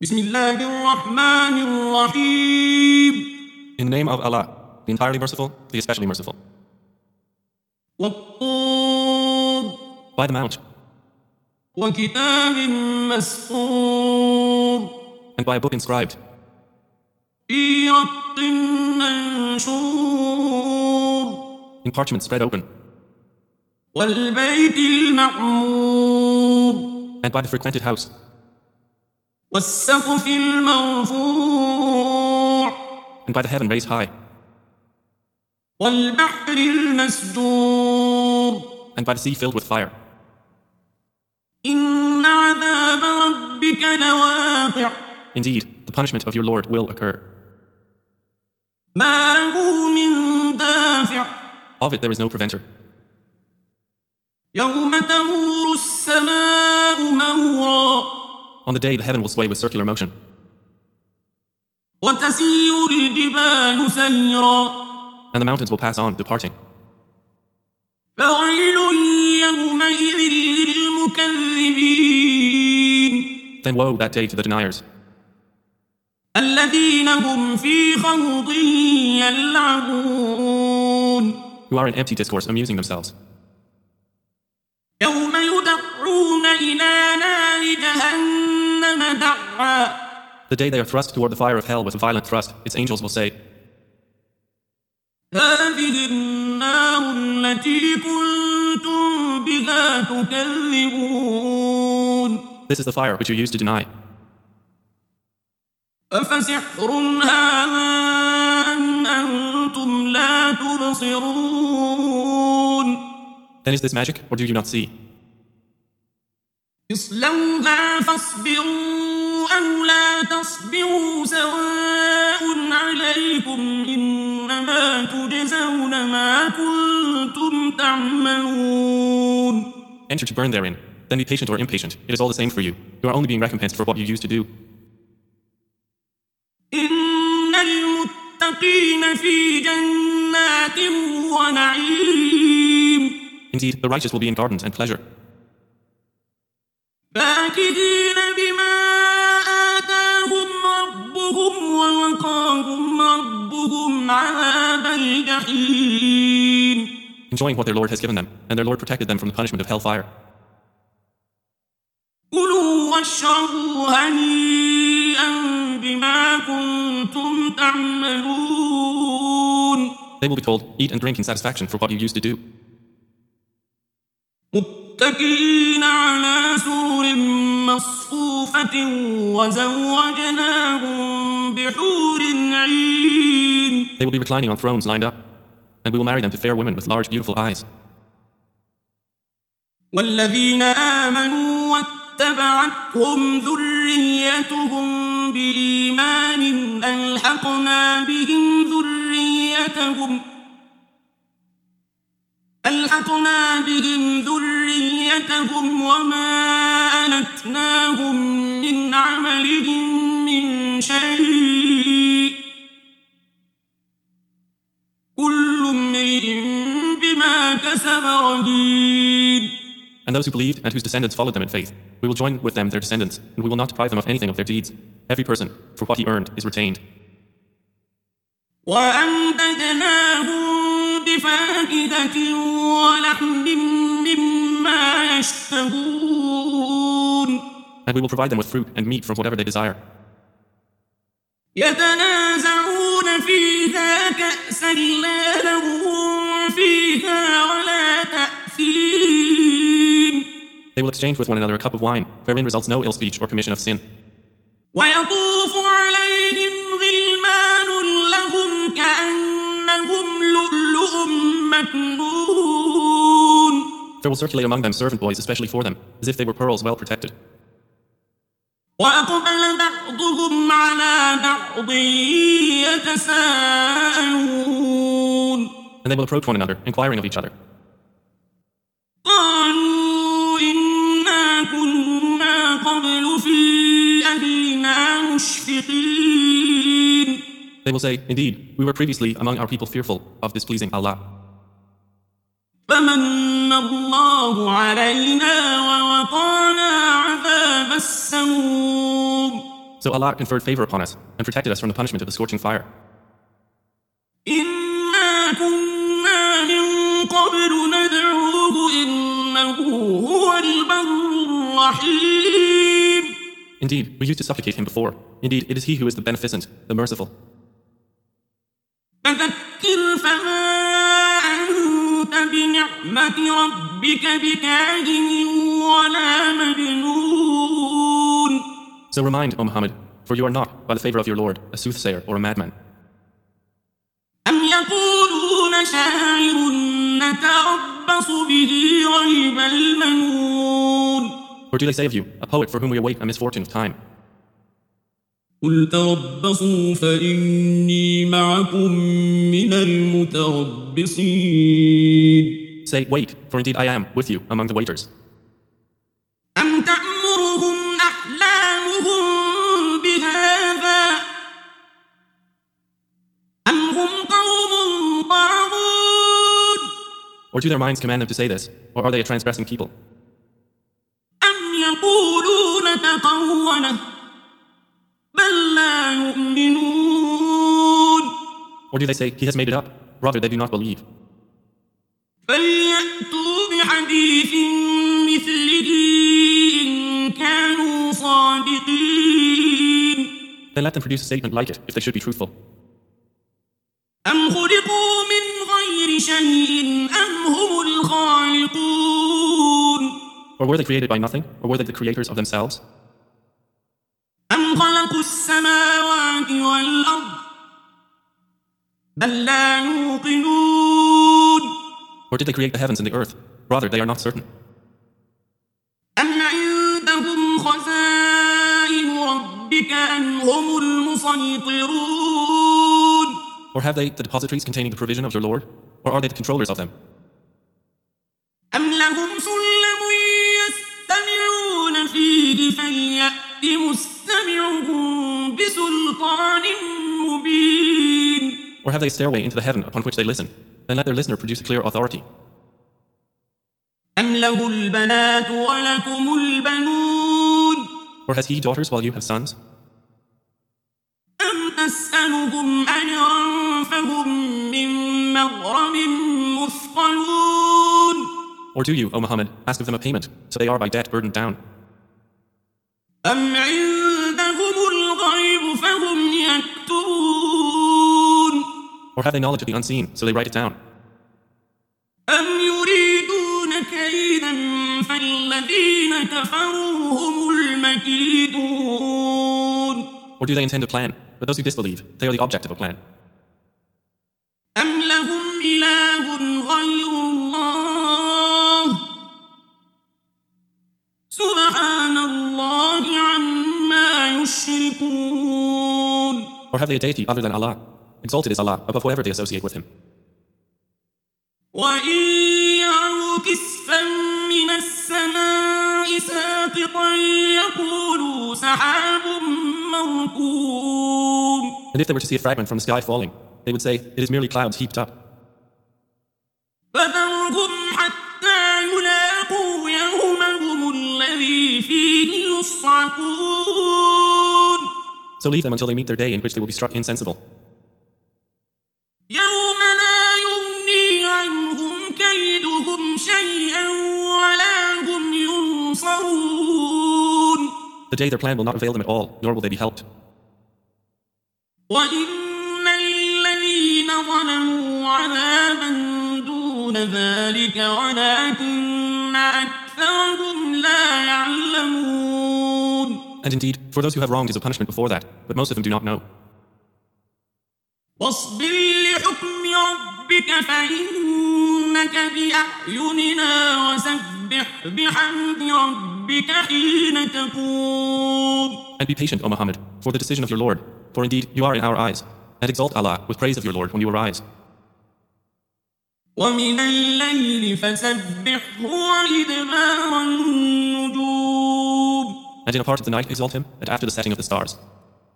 بسم الله الرحمن الرحيم. In the name of Allah, the entirely merciful, the especially merciful. والطور By the mount, وكتاب مسطور and by a book inscribed, في رق منشور in parchment spread open, والبيت المعمور and by the frequented house, والسقف المرفوع and by the heaven raised high, والبحر المسجور and by the sea filled with fire. إن عذاب ربك لواقع Indeed, the punishment of your Lord will occur. ما له من دافع Of it there is no preventer. يوم تمور السماء مورا On the day the heaven will sway with circular motion, وتسير الجبال سيرا and the mountains will pass on, departing. فويل يومئذ للمكذبين Then woe that day to the deniers, الذين هم في خوض يلعبون who are in empty discourse amusing themselves. يوم يدعون إلى نار جهنم دعا The day they are thrust toward the fire of hell with a violent thrust, its angels will say, هذه النار التي كنتم بها تكذبون This is the fire which you used to deny. أفسحر هذا أم أنتم لا تبصرون Then is this magic, or do you not see? اصلوها فاصبروا أو لا تصبروا سواء عليكم إنما تجزون ما كنتم تعملون Enter to burn therein. Then be patient or impatient. It is all the same for you. You are only being recompensed for what you used to do. إن المتقين في جنات ونعيم Indeed, the righteous will be in gardens and pleasure, فاكهين بما آتاهم ربهم ووقاهم ربهم عذاب الجحيم enjoying what their Lord has given them, and their Lord protected them from the punishment of hellfire. كلوا واشربوا هنيئا بما كنتم تعملون They will be told, eat and drink in satisfaction for what you used to do, متكئين على سرر مصفوفة وزوجناهم بحور عين They will be reclining on thrones lined up, and we will marry them to fair women with large beautiful eyes. والذين آمنوا واتبعتهم ذريتهم بإيمان ألحقنا بهم ذريتهم وما ألتناهم من عملهم من شيء كل امرئ بما كسب رهين And those who believed and whose descendants followed them in faith, we will join with them their descendants, and we will not deprive them of anything of their deeds. Every person, for what he earned, is retained. وأمددناهم بفاكهة ولحم مما يشتهون And we will provide them with fruit and meat from whatever they desire. يتنازعون فيها كأسا لا لغو فيها ولا تأثيم They will exchange with one another a cup of wine, wherein results no ill speech or commission of sin. ويطوف عليهم غلمان لهم كأنهم لؤلؤ مكنون There will circulate among them servant boys especially for them, as if they were pearls well protected. وأقبل بعضهم على بعض يتساءلون And they will approach one another, inquiring of each other. قالوا إنا كنا قبل في أهلنا مشفقين They will say, Indeed, we were previously among our people fearful of displeasing Allah. فمن الله علينا ووقانا عذاب السموم So Allah conferred favor upon us and protected us from the punishment of the scorching fire. إنا كنا من قبل ندعوه إنه هو البر الرحيم. Indeed, we used to supplicate him before. Indeed, it is he who is the beneficent, the merciful. فذكر فما أنت بنعمة ربك بكاهن ولا مجنون. So remind, O Muhammad, for you are not, by the favor of your Lord, a soothsayer or a madman. أم يقولون شاعر نتربص به ريب المنون. Or do they say of you, a poet for whom we await a misfortune of time? قل تربصوا فإني معكم من المتربصين. Say, wait, for indeed I am with you among the waiters. أم تأمرهم أحلامهم بهذا أم هم قوم طاغون. Or do their minds command them to say this, or are they a transgressing people? أم يقولون تقوله بل لا يؤمنون. Or do they say, he has made it up? Rather, they do not believe. فليأتوا بحديث مثله إن كانوا صادقين. Then let them produce a statement like it, if they should be truthful. أم خلقوا من غير شيء أم هم الخالقون. Or were they created by nothing? Or were they the creators of themselves? أم خلقوا السماوات والأرض بل لا يوقنون. Or did they create the heavens and the earth? Rather, they are not certain. أم عندهم خزائن ربك أم هم المسيطرون. Or have they the depositories containing the provision of your Lord? Or are they the controllers of them? أم لهم سلم يستمعون فيه فليأت مستمعهم بسلطان مبين. Or have they a stairway into the heaven upon which they listen? Then let their listener produce a clear authority. أم له البنات ولكم البنون. Or has he daughters while you have sons? أم تسألهم أجرا فهم من مغرم مثقلون. Or do you, O Muhammad, ask of them a payment, so they are by debt burdened down? أم عندهم الغيب فهم يكتبون. Or have they knowledge of the unseen, so they write it down? أم يريدون كيدا فالذين كفروا هم المكيدون. Or do they intend a plan? But those who disbelieve, they are the object of a plan. أم لهم إله غير الله سبحان الله عما يشركون. Or have they a deity other than Allah? Exalted is Allah above whoever they associate with him. وإن يروا كسفا من السماء ساقطا يقولوا سحاب مركوم. And if they were to see a fragment from the sky falling, they would say, it is merely clouds heaped up. فذرهم حتى يلاقوا يومهم الذي فيه يصعقون. So leave them until they meet their day in which they will be struck insensible. يوم لا يغني عنهم كيدهم شيئا ولا هم ينصرون. The day their plan will not avail them at all, nor will they be helped. وإن للذين ظلموا عذابا دون ذلك ولكن أكثرهم لا يعلمون. And indeed, for those who have wronged is a punishment before that, but most of them do not know. واصبر لحكم ربك فإنك بأعيننا وسبح بحمد ربك حين تقوم. And be patient, O Muhammad, for the decision of your Lord, for indeed you are in our eyes, and exalt Allah with praise of your Lord when you arise. ومن الليل فسبحه وإدبار النجوم. And in a part of the night exalt him, and after the setting of the stars.